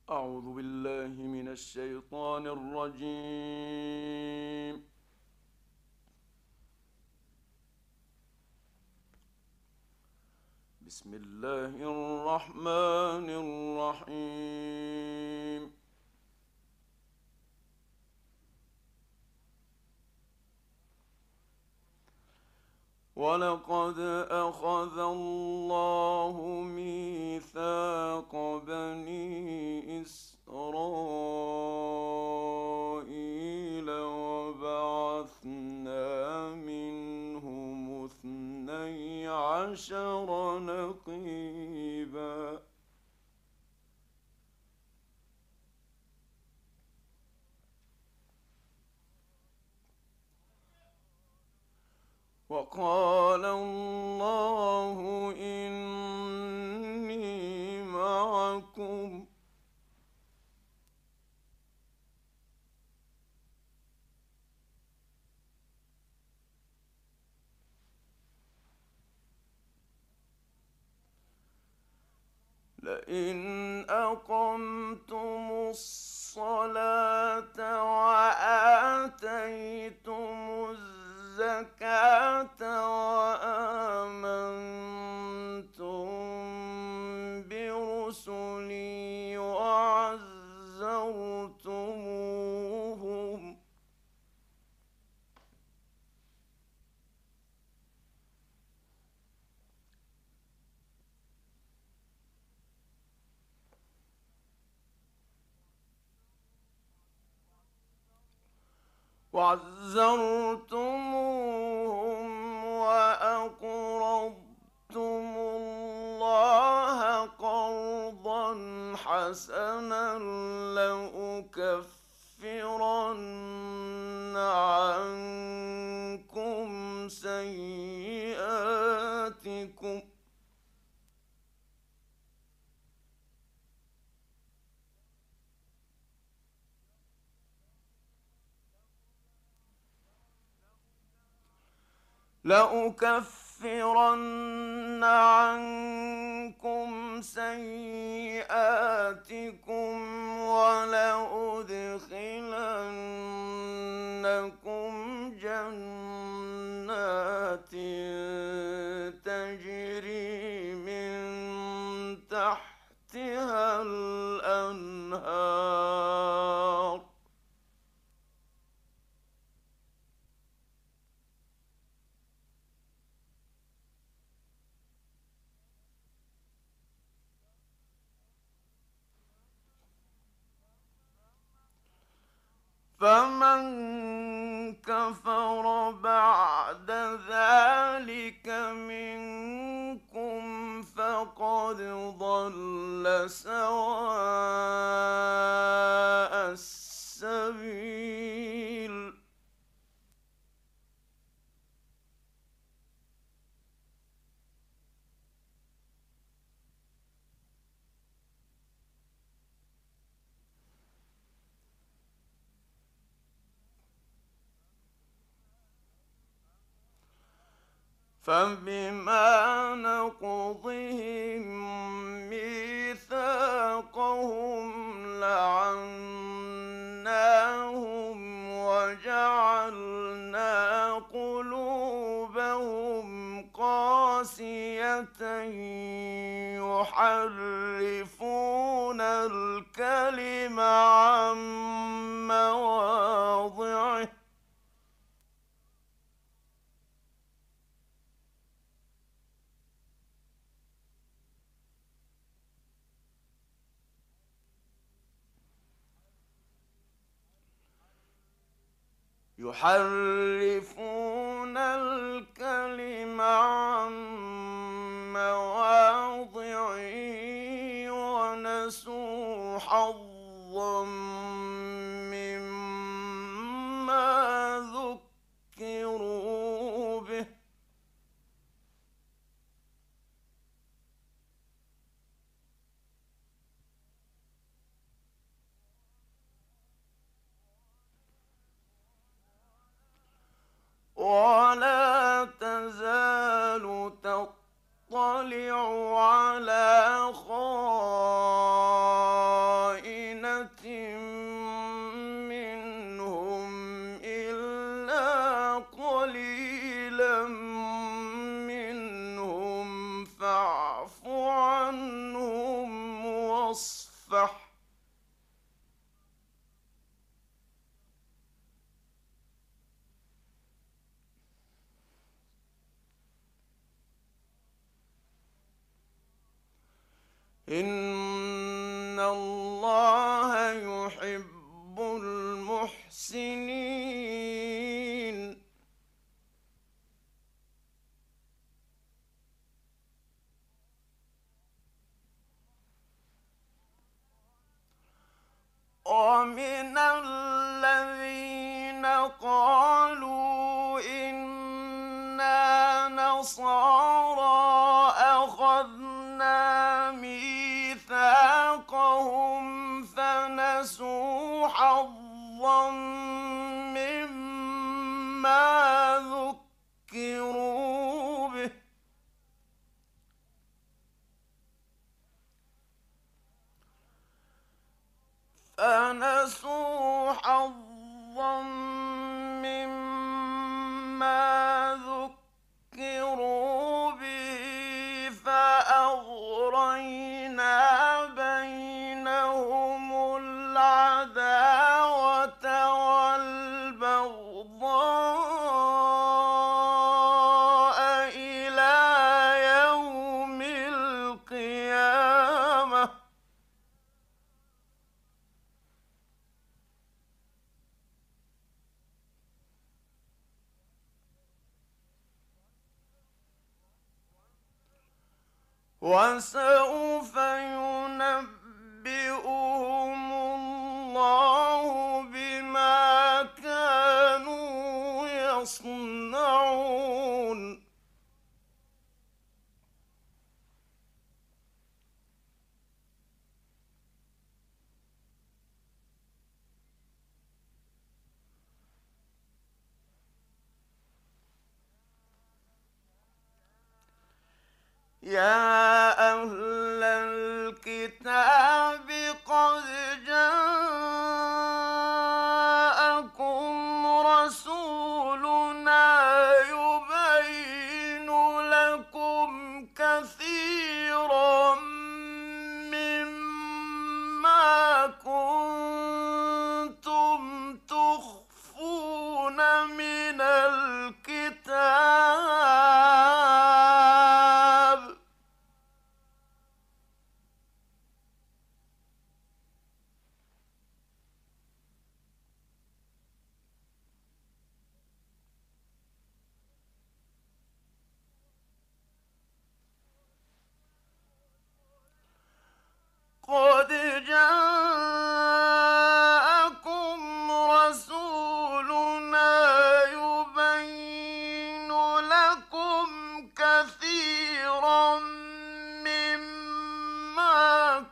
أعوذ بالله من الشيطان الرجيم. بسم الله الرحمن الرحيم. ولقد أخذ الله ميثاق بني إسرائيل وبعثنا منهم 12 نقيبا وقال الله إني معكم لئن أقمتم الصلاة وآتيتم الزكاة وآمنتم برسلي وعزرتموهم وأقرضتم الله قرضا حسنا لأكفرن عنكم سيئاتكم ولأدخلنكم جنات تجري من تحتها الأنهار فمن كفر بعد ذلك منكم فقد ضل سواء السبيل فبما نقضهم ميثاقهم لعناهم وجعلنا قلوبهم قاسية يحرفون الكلم عن مواضعه ونسوا حظا مما ذكروا به ولا تزال تطلع على خائنة فاصفح إن الله يحب المحسنين ومن الذين قالوا إنا نصارى أخذنا ميثاقهم فنسوا حظا مما ذكروا به فنسوا حظا مما ذكروا به فأغرينا بينهم العداوة والبغضاء إلى يوم القيامة وسوف ينبئهم الله بما كانوا يصنعون يا أهل الكتاب قد جاءكم رسولنا يبين لكم كثيرا مما كنتم تخفون من الكتاب قد جاءكم رسولنا يبين لكم كثيرا مما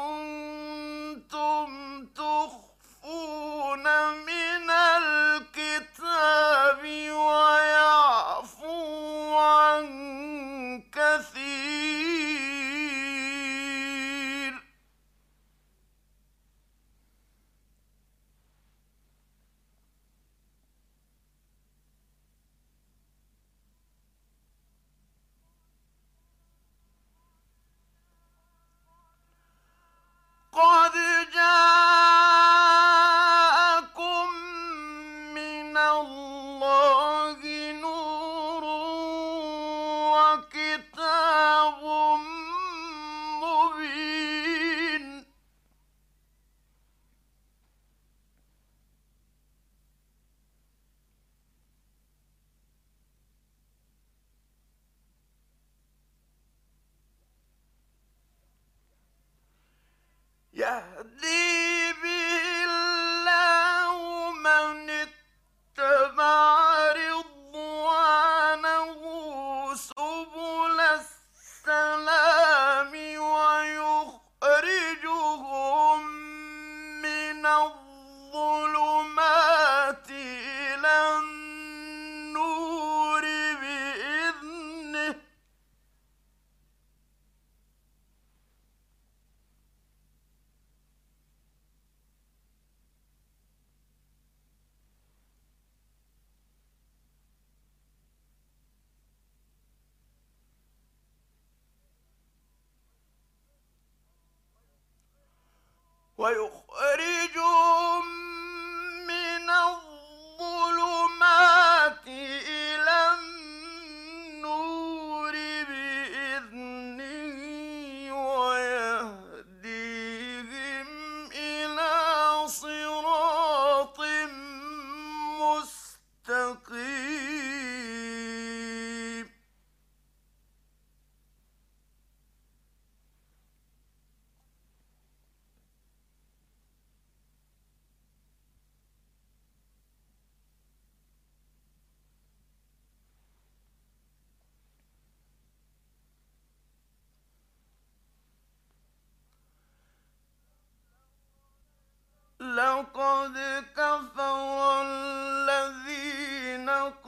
كنتم تخفون من الكتاب ويعفو عن كثير قد جاءكم ويخرجهم من الظلمات إلى النور بإذنه ويهديهم إلى صراط مستقيم. لقد كفر الذين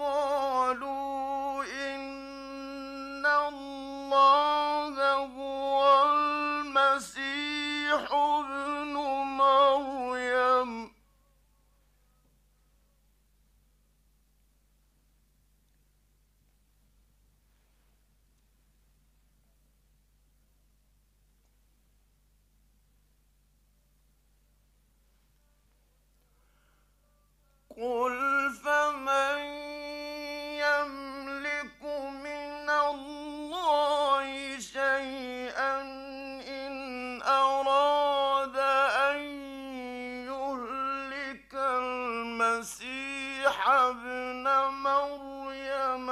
قالوا إن الله هو المسيح ابن مريم قل فمن يملك من الله شيئا إن أراد أن يهلك المسيح ابن مريم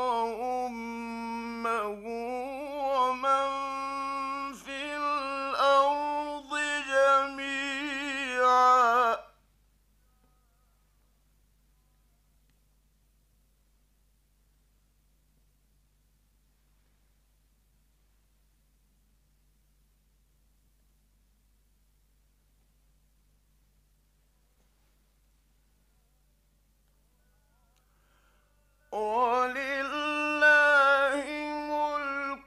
وأمه ومن في الأرض جميعا ولله ملك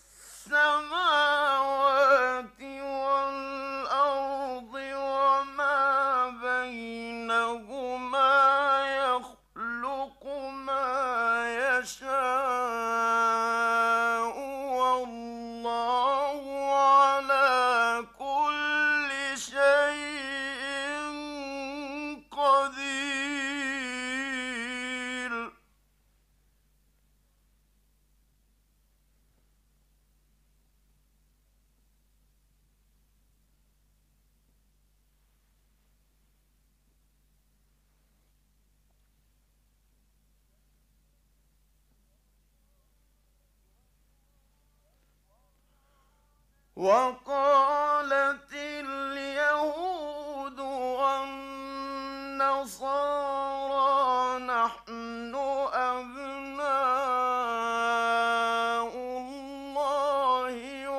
السماوات والأرض وما بينهما يخلق ما يشاء والله على كل شيء قدير. وقالت اليهود والنصارى نحن أبناء الله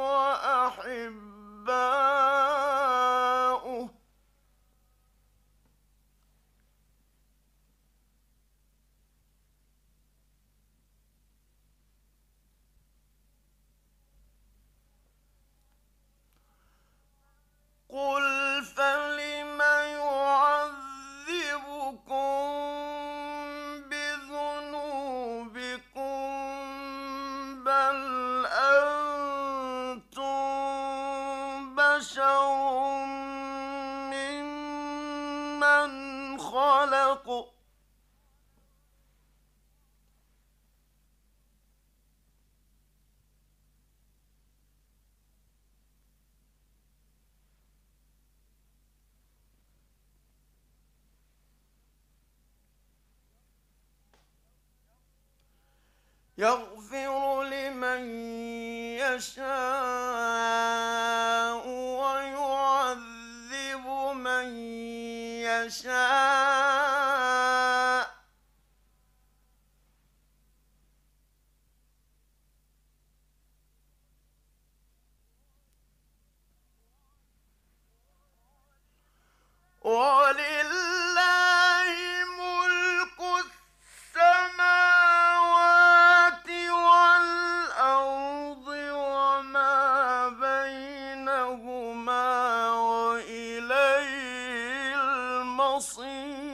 وأحباؤه قل فلم يعذبكم بذنوبكم بل أنتم بشر ممن خلق يغفر لمن يشاء ويعذب من يشاء ولله ملك السماوات والأرض وما بينهما وإليه المصير.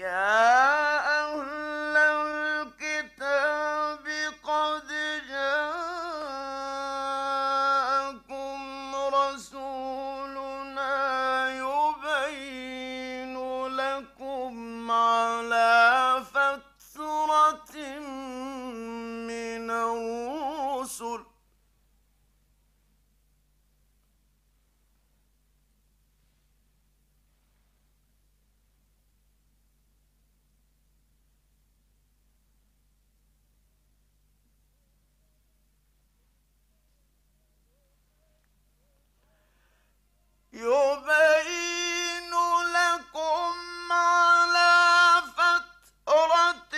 يا أهل الكتاب قد جاءكم رسولنا يبين لكم على فترة من الرسل يبين لكم على فترة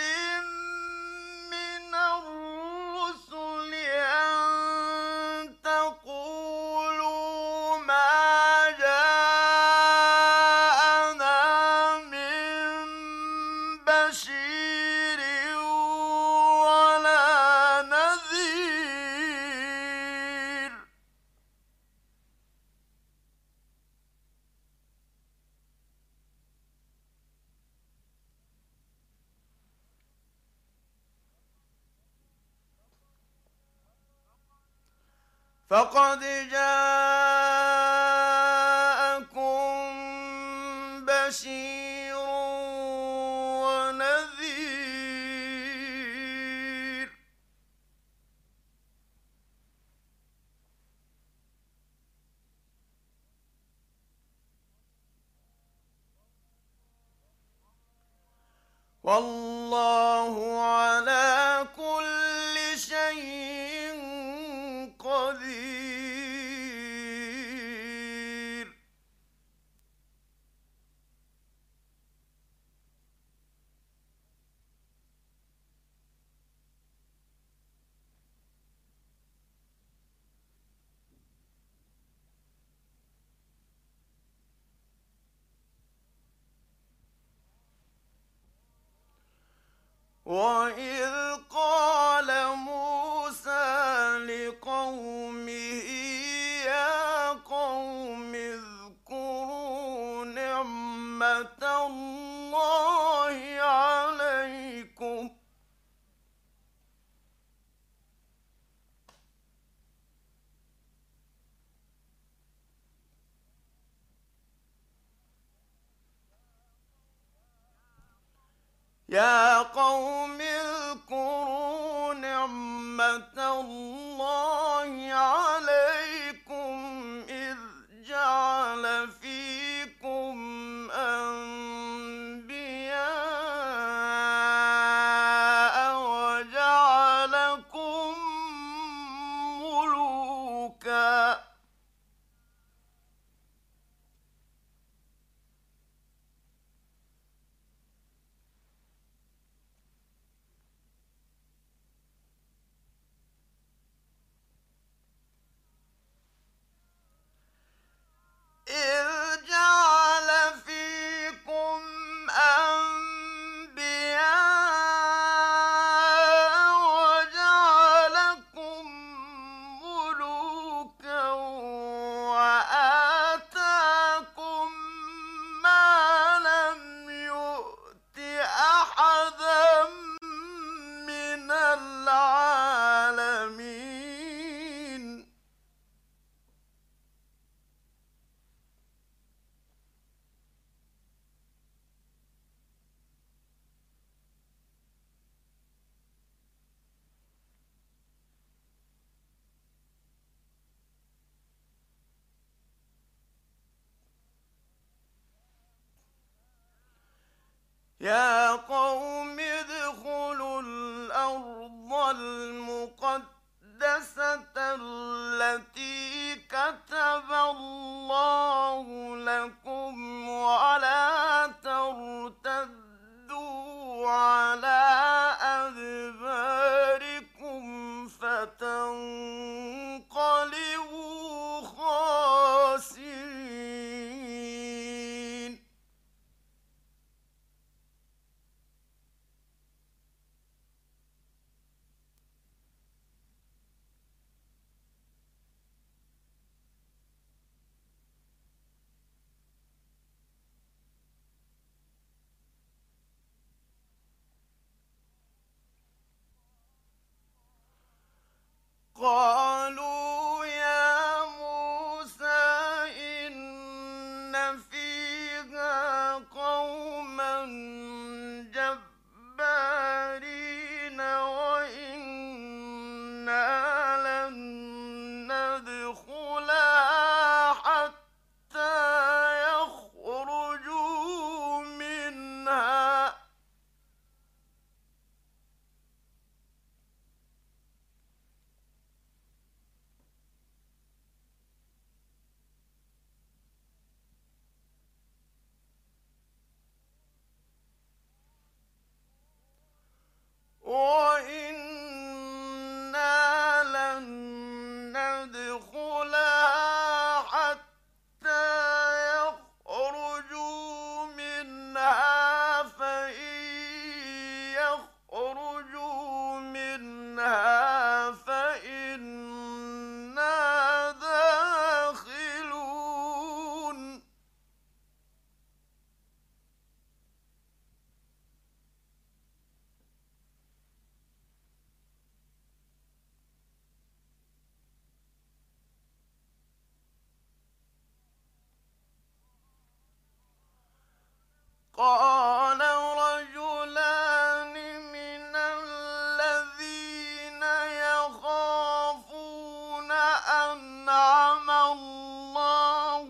من الرسل أن تقولوا ما جاءنا من بشير ولا نذير فقد جاءكم بشير ونذير والله على كل شيء قدير وإذ قال موسى لقومه يا قوم اذكروا نعمة الله عليكم يا قوم اذكروا نعمة الله عليكم إذ جعل فيكم أنبياء وجعلكم ملوكا إذ جعل فيكم أنبياء وجعلكم ملوكا وآتاكم ما لم يؤت أحدا من العالمين يا قوم ادخلوا الأرض المقدسة التي كتب الله لكم ولا ترتدوا على أدباركم فتنقلبوا خاسرين قالوا يا موسى إن فيها قوما جبارين وإنا لن ندخلها حتى يخرجوا منها. وَإِنَّا لَن نَّدْخُلَهَا حَتَّىٰ يَخْرُجُوا مِنْهَا ۖ فَإِن يَخْرُجُوا مِنْهَا فَإِنَّا دَاخِلُونَ. قال رجلان من الذين يخافون أنعم الله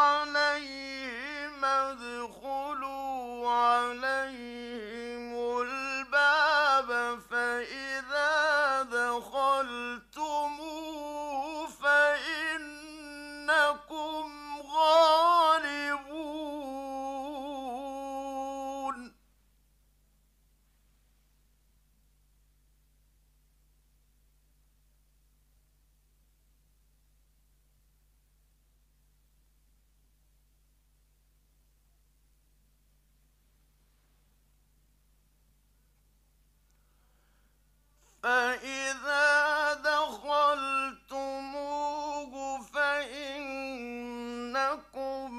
عليهم ادخلوا عليهم الباب فإذا دخلتموه فإنكم غالبون. فإذا دخلتموه فإنكم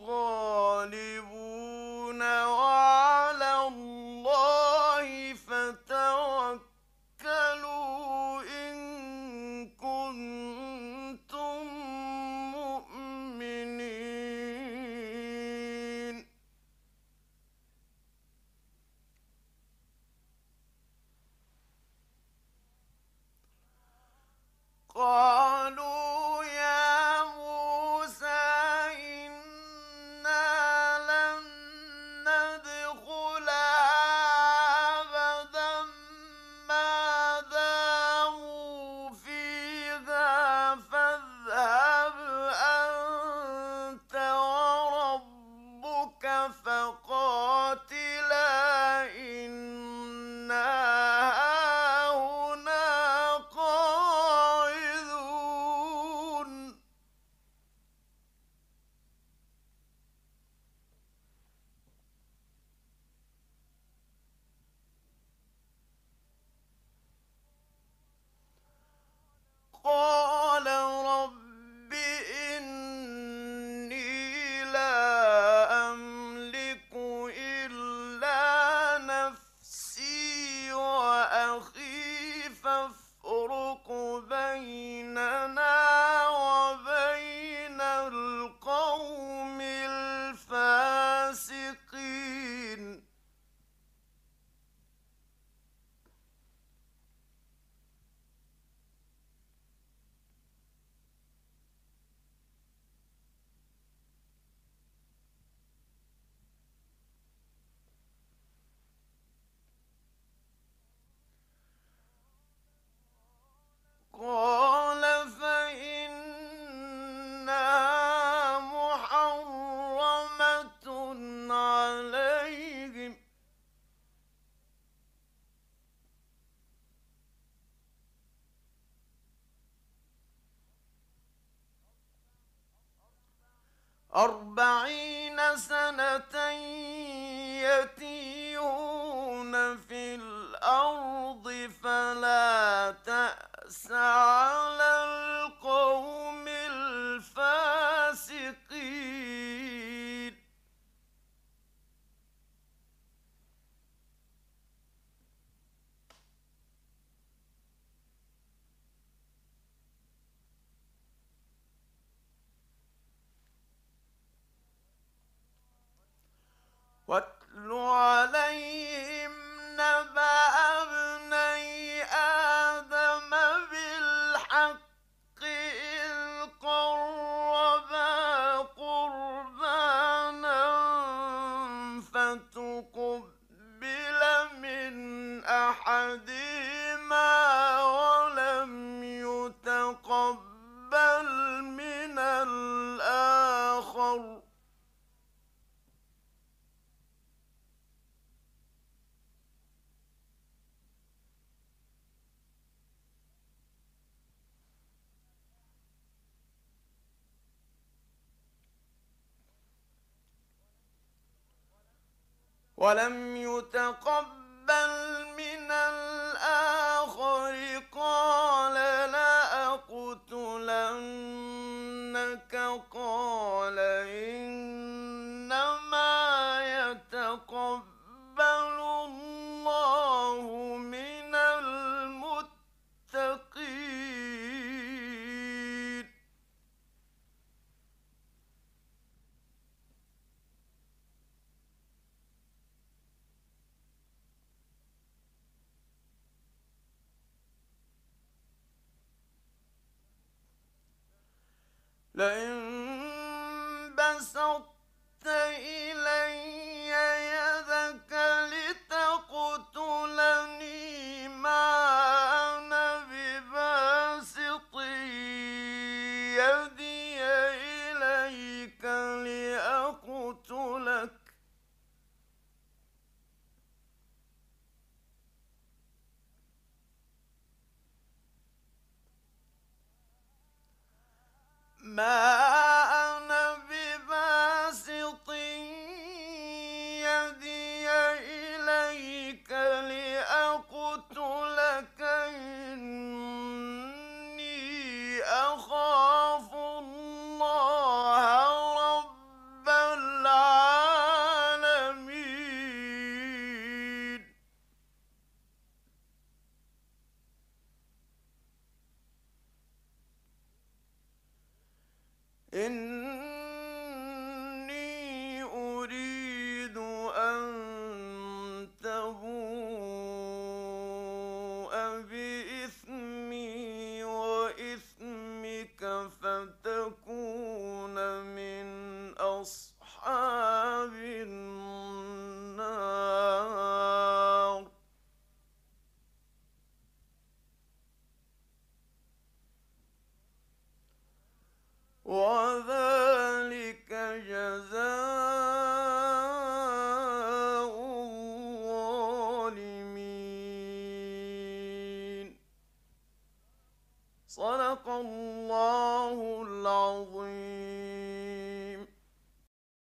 غالبون وعلى الله فتوكلوا إن كنتم مؤمنين. قالوا يا موسى إنا لن ندخلها أبدا ما داموا فيها فاذهب أنت وربك فقاتلا إنا هاهنا قاعدون. قال رب إني لا أملك إلا نفسي وأخي فافرق بيننا وبين القوم الفاسقين. قال فإنها محرمة عليهم 40 سنة يتيهون في الأرض فلا تأس على القوم الفاسقين. تقبل من أحدهما ولم يتقبل من الآخر قال لأقتلنك قال إنما يتقبل الله من المتقين لئن بسطت إلي يدك لتقتلني ما أنا بباسط يدي إليك لأقتلك ما أنا بباسط يدي إليك لأقتلك إني أخاف الله رب العالمين إن